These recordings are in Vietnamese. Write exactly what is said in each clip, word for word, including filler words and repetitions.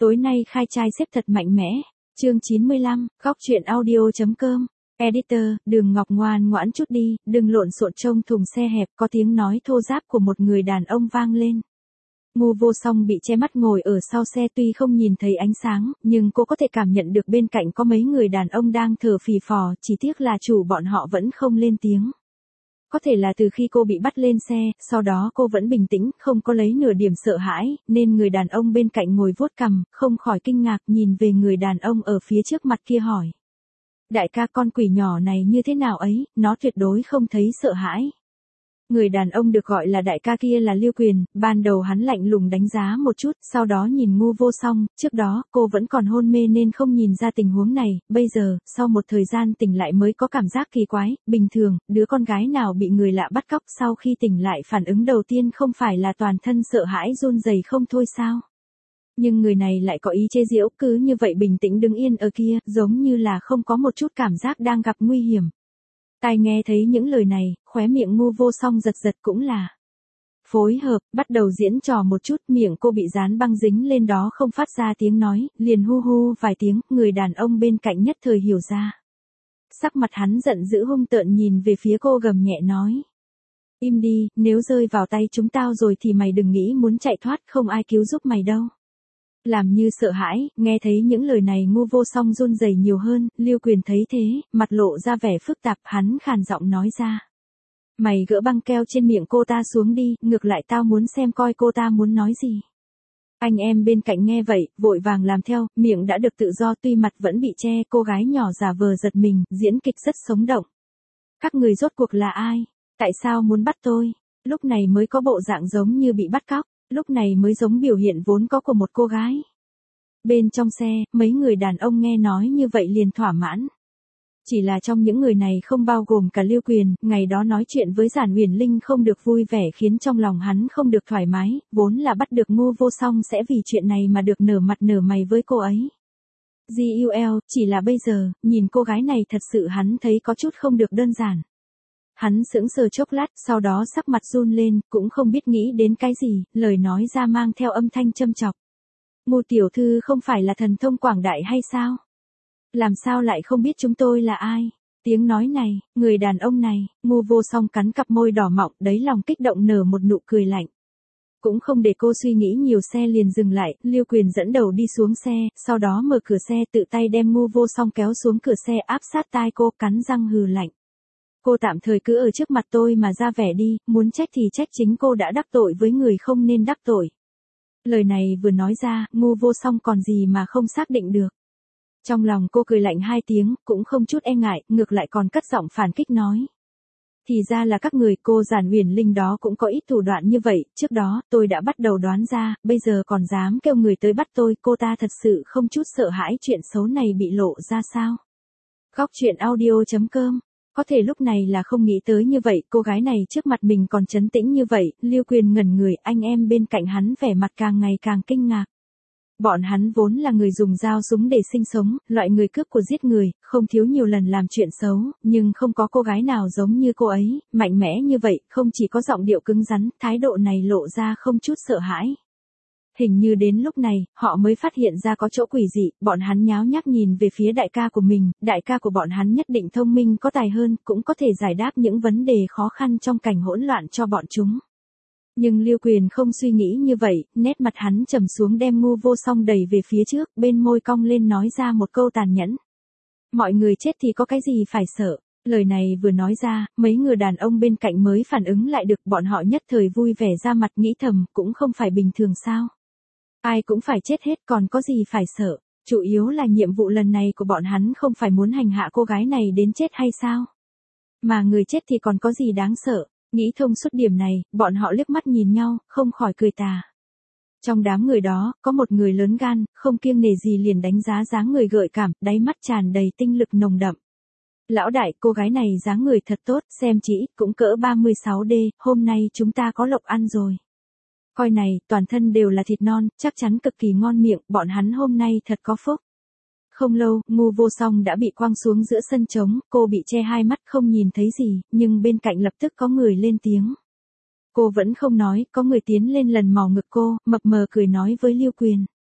Tối nay khai trai xếp thật mạnh mẽ. Chương chín mươi lăm, góc truyện audio.com. Editor, Đường Ngọc ngoan ngoãn chút đi, đừng lộn xộn trông thùng xe hẹp, có tiếng nói thô ráp của một người đàn ông vang lên. Ngu Vô Song bị che mắt ngồi ở sau xe, tuy không nhìn thấy ánh sáng, nhưng cô có thể cảm nhận được bên cạnh có mấy người đàn ông đang thở phì phò, chỉ tiếc là chủ bọn họ vẫn không lên tiếng. Có thể là từ khi cô bị bắt lên xe, sau đó cô vẫn bình tĩnh, không có lấy nửa điểm sợ hãi, nên người đàn ông bên cạnh ngồi vuốt cằm, không khỏi kinh ngạc nhìn về người đàn ông ở phía trước mặt kia hỏi. Đại ca, con quỷ nhỏ này như thế nào ấy, nó tuyệt đối không thấy sợ hãi. Người đàn ông được gọi là đại ca kia là Lưu Quyền, ban đầu hắn lạnh lùng đánh giá một chút, sau đó nhìn Ngu Vô Song, trước đó, cô vẫn còn hôn mê nên không nhìn ra tình huống này, bây giờ, sau một thời gian tỉnh lại mới có cảm giác kỳ quái, bình thường, đứa con gái nào bị người lạ bắt cóc sau khi tỉnh lại phản ứng đầu tiên không phải là toàn thân sợ hãi run rẩy không thôi sao? Nhưng người này lại có ý chế giễu, cứ như vậy bình tĩnh đứng yên ở kia, giống như là không có một chút cảm giác đang gặp nguy hiểm. Tai nghe thấy những lời này, khóe miệng Ngu Vô Song giật giật cũng là phối hợp, bắt đầu diễn trò một chút, miệng cô bị dán băng dính lên đó không phát ra tiếng nói, liền hu hu vài tiếng, người đàn ông bên cạnh nhất thời hiểu ra. Sắc mặt hắn giận dữ hung tợn nhìn về phía cô gầm nhẹ nói. Im đi, nếu rơi vào tay chúng tao rồi thì mày đừng nghĩ muốn chạy thoát, không ai cứu giúp mày đâu. Làm như sợ hãi, nghe thấy những lời này Ngu Vô Song run rẩy nhiều hơn, Lưu Quyền thấy thế, mặt lộ ra vẻ phức tạp, hắn khàn giọng nói ra. Mày gỡ băng keo trên miệng cô ta xuống đi, ngược lại tao muốn xem coi cô ta muốn nói gì. Anh em bên cạnh nghe vậy, vội vàng làm theo, miệng đã được tự do tuy mặt vẫn bị che, cô gái nhỏ giả vờ giật mình, diễn kịch rất sống động. Các người rốt cuộc là ai? Tại sao muốn bắt tôi? Lúc này mới có bộ dạng giống như bị bắt cóc. Lúc này mới giống biểu hiện vốn có của một cô gái. Bên trong xe, mấy người đàn ông nghe nói như vậy liền thỏa mãn. Chỉ là trong những người này không bao gồm cả Lưu Quyền, ngày đó nói chuyện với Giản Uyển Linh không được vui vẻ khiến trong lòng hắn không được thoải mái, vốn là bắt được Ngu Vô Song sẽ vì chuyện này mà được nở mặt nở mày với cô ấy. giê u lờ, chỉ là bây giờ, nhìn cô gái này thật sự hắn thấy có chút không được đơn giản. Hắn sững sờ chốc lát, sau đó sắc mặt run lên, cũng không biết nghĩ đến cái gì, lời nói ra mang theo âm thanh châm chọc. Ngu tiểu thư không phải là thần thông quảng đại hay sao? Làm sao lại không biết chúng tôi là ai? Tiếng nói này, người đàn ông này, Ngu Vô Song cắn cặp môi đỏ mọng, đáy lòng kích động nở một nụ cười lạnh. Cũng không để cô suy nghĩ nhiều, xe liền dừng lại, Lưu Quyền dẫn đầu đi xuống xe, sau đó mở cửa xe tự tay đem Ngu Vô Song kéo xuống cửa xe áp sát tai cô, cắn răng hừ lạnh. Cô tạm thời cứ ở trước mặt tôi mà ra vẻ đi, muốn trách thì trách chính cô đã đắc tội với người không nên đắc tội. Lời này vừa nói ra, Ngu Vô Song còn gì mà không xác định được. Trong lòng cô cười lạnh hai tiếng, cũng không chút e ngại, ngược lại còn cất giọng phản kích nói. Thì ra là các người, cô Giản Uyển Linh đó cũng có ít thủ đoạn như vậy, trước đó, tôi đã bắt đầu đoán ra, bây giờ còn dám kêu người tới bắt tôi, cô ta thật sự không chút sợ hãi chuyện xấu này bị lộ ra sao. Góc truyện audio.com. Có thể lúc này là không nghĩ tới như vậy, cô gái này trước mặt mình còn trấn tĩnh như vậy, Lưu Quyền ngẩn người, anh em bên cạnh hắn vẻ mặt càng ngày càng kinh ngạc. Bọn hắn vốn là người dùng dao súng để sinh sống, loại người cướp của giết người, không thiếu nhiều lần làm chuyện xấu, nhưng không có cô gái nào giống như cô ấy, mạnh mẽ như vậy, không chỉ có giọng điệu cứng rắn, thái độ này lộ ra không chút sợ hãi. Hình như đến lúc này, họ mới phát hiện ra có chỗ quỷ dị, bọn hắn nháo nhác nhìn về phía đại ca của mình, đại ca của bọn hắn nhất định thông minh có tài hơn, cũng có thể giải đáp những vấn đề khó khăn trong cảnh hỗn loạn cho bọn chúng. Nhưng Lưu Quyền không suy nghĩ như vậy, nét mặt hắn trầm xuống đem Ngu Vô Song đẩy về phía trước, bên môi cong lên nói ra một câu tàn nhẫn. Mọi người chết thì có cái gì phải sợ. Lời này vừa nói ra, mấy người đàn ông bên cạnh mới phản ứng lại được, bọn họ nhất thời vui vẻ ra mặt nghĩ thầm, cũng không phải bình thường sao. Ai cũng phải chết hết, còn có gì phải sợ, chủ yếu là nhiệm vụ lần này của bọn hắn không phải muốn hành hạ cô gái này đến chết hay sao? Mà người chết thì còn có gì đáng sợ, nghĩ thông suốt điểm này, bọn họ liếc mắt nhìn nhau, không khỏi cười tà. Trong đám người đó, có một người lớn gan, không kiêng nể gì liền đánh giá dáng người gợi cảm, đáy mắt tràn đầy tinh lực nồng đậm. Lão đại, cô gái này dáng người thật tốt, xem chỉ ít cũng cỡ ba mươi sáu D, hôm nay chúng ta có lộc ăn rồi. Coi này, toàn thân đều là thịt non, chắc chắn cực kỳ ngon miệng, bọn hắn hôm nay thật có phúc. Không lâu, Ngu Vô Song đã bị quăng xuống giữa sân trống, cô bị che hai mắt không nhìn thấy gì, nhưng bên cạnh lập tức có người lên tiếng. Cô vẫn không nói, có người tiến lên lần mò ngực cô, mập mờ cười nói với Lưu Quyền.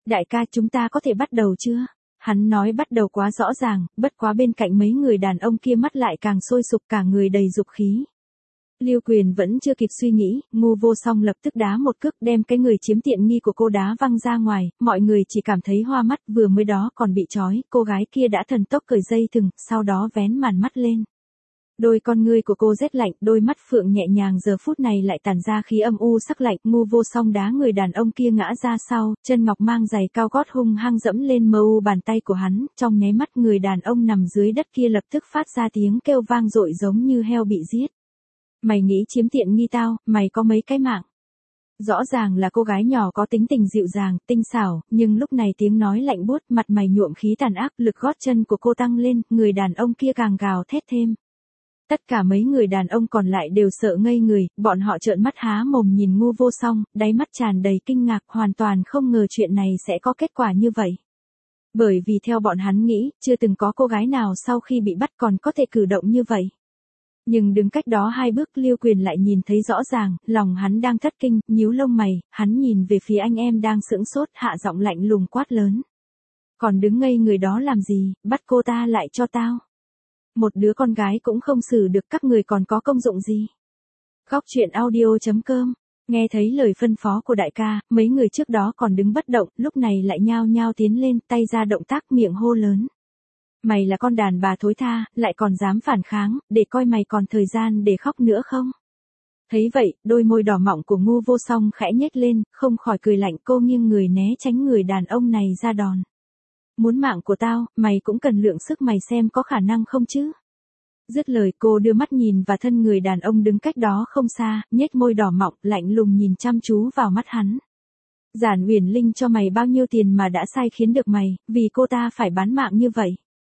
Đại ca chúng ta có thể bắt đầu chưa? Hắn nói bắt đầu quá rõ ràng, bất quá bên cạnh mấy người đàn ông kia mắt lại càng sôi sục cả người đầy dục khí. Lưu Quyền vẫn chưa kịp suy nghĩ, Ngu Vô Song lập tức đá một cước đem cái người chiếm tiện nghi của cô đá văng ra ngoài, mọi người chỉ cảm thấy hoa mắt, vừa mới đó còn bị trói, cô gái kia đã thần tốc cởi dây thừng, sau đó vén màn mắt lên. Đôi con ngươi của cô rét lạnh, đôi mắt phượng nhẹ nhàng giờ phút này lại tản ra khí âm u sắc lạnh. Ngu Vô Song đá người đàn ông kia ngã ra sau, chân ngọc mang giày cao gót hung hăng dẫm lên mờ u bàn tay của hắn, trong nháy mắt người đàn ông nằm dưới đất kia lập tức phát ra tiếng kêu vang dội giống như heo bị giết. Mày nghĩ chiếm tiện nghi tao, mày có mấy cái mạng? Rõ ràng là cô gái nhỏ có tính tình dịu dàng, tinh xảo, nhưng lúc này tiếng nói lạnh buốt, mặt mày nhuộm khí tàn ác, lực gót chân của cô tăng lên, người đàn ông kia càng gào thét thêm. Tất cả mấy người đàn ông còn lại đều sợ ngây người, bọn họ trợn mắt há mồm nhìn Ngu Vô Song, đáy mắt tràn đầy kinh ngạc, hoàn toàn không ngờ chuyện này sẽ có kết quả như vậy. Bởi vì theo bọn hắn nghĩ, chưa từng có cô gái nào sau khi bị bắt còn có thể cử động như vậy. Nhưng đứng cách đó hai bước Lưu Quyền lại nhìn thấy rõ ràng, lòng hắn đang thất kinh, nhíu lông mày, hắn nhìn về phía anh em đang sững sốt, hạ giọng lạnh lùng quát lớn. Còn đứng ngây người đó làm gì, bắt cô ta lại cho tao. Một đứa con gái cũng không xử được, các người còn có công dụng gì. Góc truyện audio chấm com. Nghe thấy lời phân phó của đại ca, mấy người trước đó còn đứng bất động, lúc này lại nhao nhao tiến lên, tay ra động tác miệng hô lớn. Mày là con đàn bà thối tha, lại còn dám phản kháng, để coi mày còn thời gian để khóc nữa không? Thấy vậy, đôi môi đỏ mọng của Ngu Vô Song khẽ nhếch lên, không khỏi cười lạnh, cô nghiêng người né tránh người đàn ông này ra đòn. Muốn mạng của tao, mày cũng cần lượng sức mày xem có khả năng không chứ? Dứt lời cô đưa mắt nhìn vào thân người đàn ông đứng cách đó không xa, nhếch môi đỏ mọng, lạnh lùng nhìn chăm chú vào mắt hắn. Giản Uyển Linh cho mày bao nhiêu tiền mà đã sai khiến được mày, vì cô ta phải bán mạng như vậy.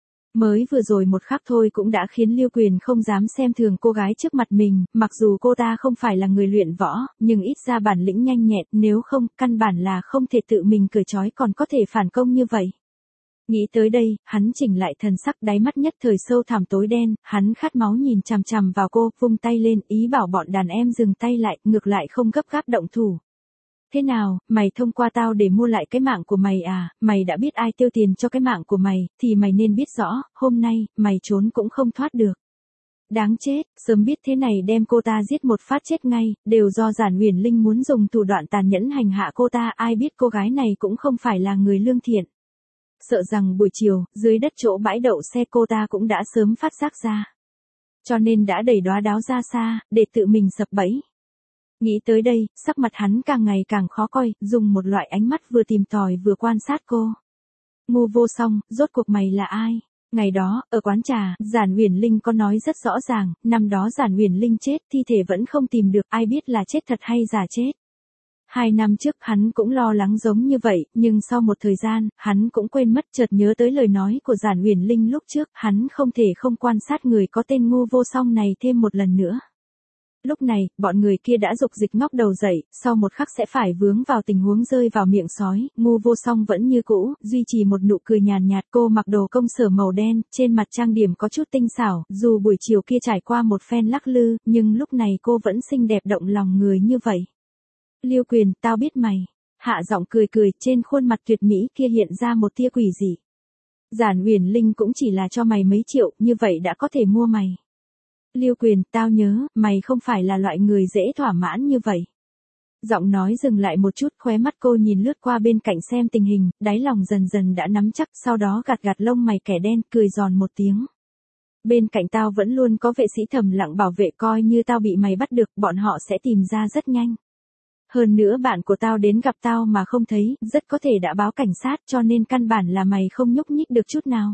Mới vừa rồi một khắc thôi cũng đã khiến Lưu Quyền không dám xem thường cô gái trước mặt mình, mặc dù cô ta không phải là người luyện võ, nhưng ít ra bản lĩnh nhanh nhẹn, nếu không, căn bản là không thể tự mình cởi trói còn có thể phản công như vậy. Nghĩ tới đây, hắn chỉnh lại thần sắc, đáy mắt nhất thời sâu thẳm tối đen, hắn khát máu nhìn chằm chằm vào cô, vung tay lên, ý bảo bọn đàn em dừng tay lại, ngược lại không gấp gáp động thủ. Thế nào, mày thông qua tao để mua lại cái mạng của mày à, mày đã biết ai tiêu tiền cho cái mạng của mày, thì mày nên biết rõ, hôm nay, mày trốn cũng không thoát được. Đáng chết, sớm biết thế này đem cô ta giết một phát chết ngay, đều do Giản Uyển Linh muốn dùng thủ đoạn tàn nhẫn hành hạ cô ta, ai biết cô gái này cũng không phải là người lương thiện. Sợ rằng buổi chiều, dưới đất chỗ bãi đậu xe cô ta cũng đã sớm phát giác ra. Cho nên đã đẩy đóa đáo ra xa, để tự mình sập bẫy. Nghĩ tới đây, sắc mặt hắn càng ngày càng khó coi, dùng một loại ánh mắt vừa tìm tòi vừa quan sát cô. Ngu Vô Song, rốt cuộc mày là ai? Ngày đó, ở quán trà, Giản Uyển Linh có nói rất rõ ràng, năm đó Giản Uyển Linh chết, thi thể vẫn không tìm được, ai biết là chết thật hay giả chết. Hai năm trước hắn cũng lo lắng giống như vậy, nhưng sau một thời gian, hắn cũng quên mất, chợt nhớ tới lời nói của Giản Uyển Linh lúc trước, hắn không thể không quan sát người có tên Ngu Vô Song này thêm một lần nữa. Lúc này, bọn người kia đã dục dịch ngóc đầu dậy, sau một khắc sẽ phải vướng vào tình huống rơi vào miệng sói, Ngu Vô Song vẫn như cũ, duy trì một nụ cười nhàn nhạt, cô mặc đồ công sở màu đen, trên mặt trang điểm có chút tinh xảo, dù buổi chiều kia trải qua một phen lắc lư, nhưng lúc này cô vẫn xinh đẹp động lòng người như vậy. Lưu Quyền, tao biết mày. Hạ giọng cười cười, trên khuôn mặt tuyệt mỹ kia hiện ra một tia quỷ dị. Giản Uyển Linh cũng chỉ là cho mày mấy triệu, như vậy đã có thể mua mày. Lưu Quyền, tao nhớ, mày không phải là loại người dễ thỏa mãn như vậy. Giọng nói dừng lại một chút, khóe mắt cô nhìn lướt qua bên cạnh xem tình hình, đáy lòng dần dần đã nắm chắc, sau đó gạt gạt lông mày kẻ đen, cười giòn một tiếng. Bên cạnh tao vẫn luôn có vệ sĩ thầm lặng bảo vệ, coi như tao bị mày bắt được, bọn họ sẽ tìm ra rất nhanh. Hơn nữa bạn của tao đến gặp tao mà không thấy, rất có thể đã báo cảnh sát, cho nên căn bản là mày không nhúc nhích được chút nào.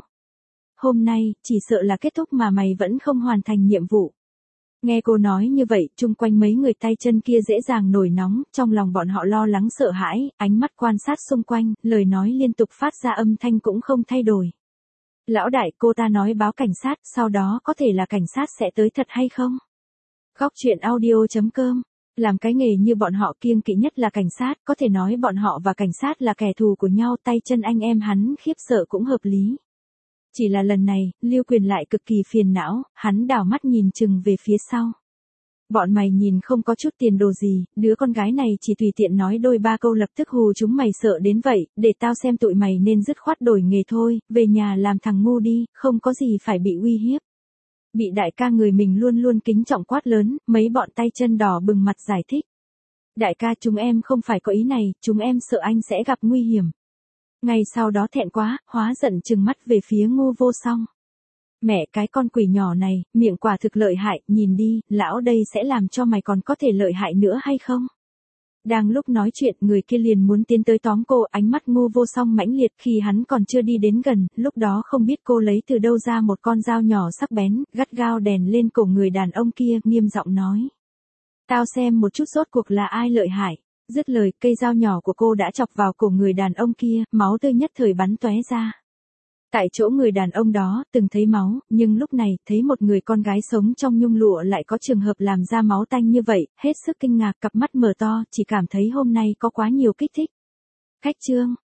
Hôm nay, chỉ sợ là kết thúc mà mày vẫn không hoàn thành nhiệm vụ. Nghe cô nói như vậy, chung quanh mấy người tay chân kia dễ dàng nổi nóng, trong lòng bọn họ lo lắng sợ hãi, ánh mắt quan sát xung quanh, lời nói liên tục phát ra âm thanh cũng không thay đổi. Lão đại, cô ta nói báo cảnh sát, sau đó có thể là cảnh sát sẽ tới thật hay không? Góc truyện audio chấm com. Làm cái nghề như bọn họ kiêng kỵ nhất là cảnh sát, có thể nói bọn họ và cảnh sát là kẻ thù của nhau, tay chân anh em hắn khiếp sợ cũng hợp lý. Chỉ là lần này, Lưu Quyền lại cực kỳ phiền não, hắn đảo mắt nhìn chừng về phía sau. Bọn mày nhìn không có chút tiền đồ gì, đứa con gái này chỉ tùy tiện nói đôi ba câu lập tức hù chúng mày sợ đến vậy, để tao xem tụi mày nên dứt khoát đổi nghề thôi, về nhà làm thằng ngu đi, không có gì phải bị uy hiếp. Bị đại ca người mình luôn luôn kính trọng quát lớn, mấy bọn tay chân đỏ bừng mặt giải thích. Đại ca chúng em không phải có ý này, chúng em sợ anh sẽ gặp nguy hiểm. Ngày sau đó thẹn quá, hóa giận trừng mắt về phía Ngô Vô Song. Mẹ cái con quỷ nhỏ này, miệng quả thực lợi hại, nhìn đi, lão đây sẽ làm cho mày còn có thể lợi hại nữa hay không? Đang lúc nói chuyện, người kia liền muốn tiến tới tóm cô, ánh mắt Ngô Vô Song mãnh liệt khi hắn còn chưa đi đến gần, lúc đó không biết cô lấy từ đâu ra một con dao nhỏ sắc bén, gắt gao đèn lên cổ người đàn ông kia, nghiêm giọng nói. Tao xem một chút rốt cuộc là ai lợi hại. Dứt lời, cây dao nhỏ của cô đã chọc vào cổ người đàn ông kia, máu tươi nhất thời bắn tóe ra. Tại chỗ người đàn ông đó, từng thấy máu, nhưng lúc này, thấy một người con gái sống trong nhung lụa lại có trường hợp làm ra máu tanh như vậy, hết sức kinh ngạc, cặp mắt mở to, chỉ cảm thấy hôm nay có quá nhiều kích thích. Khách trương.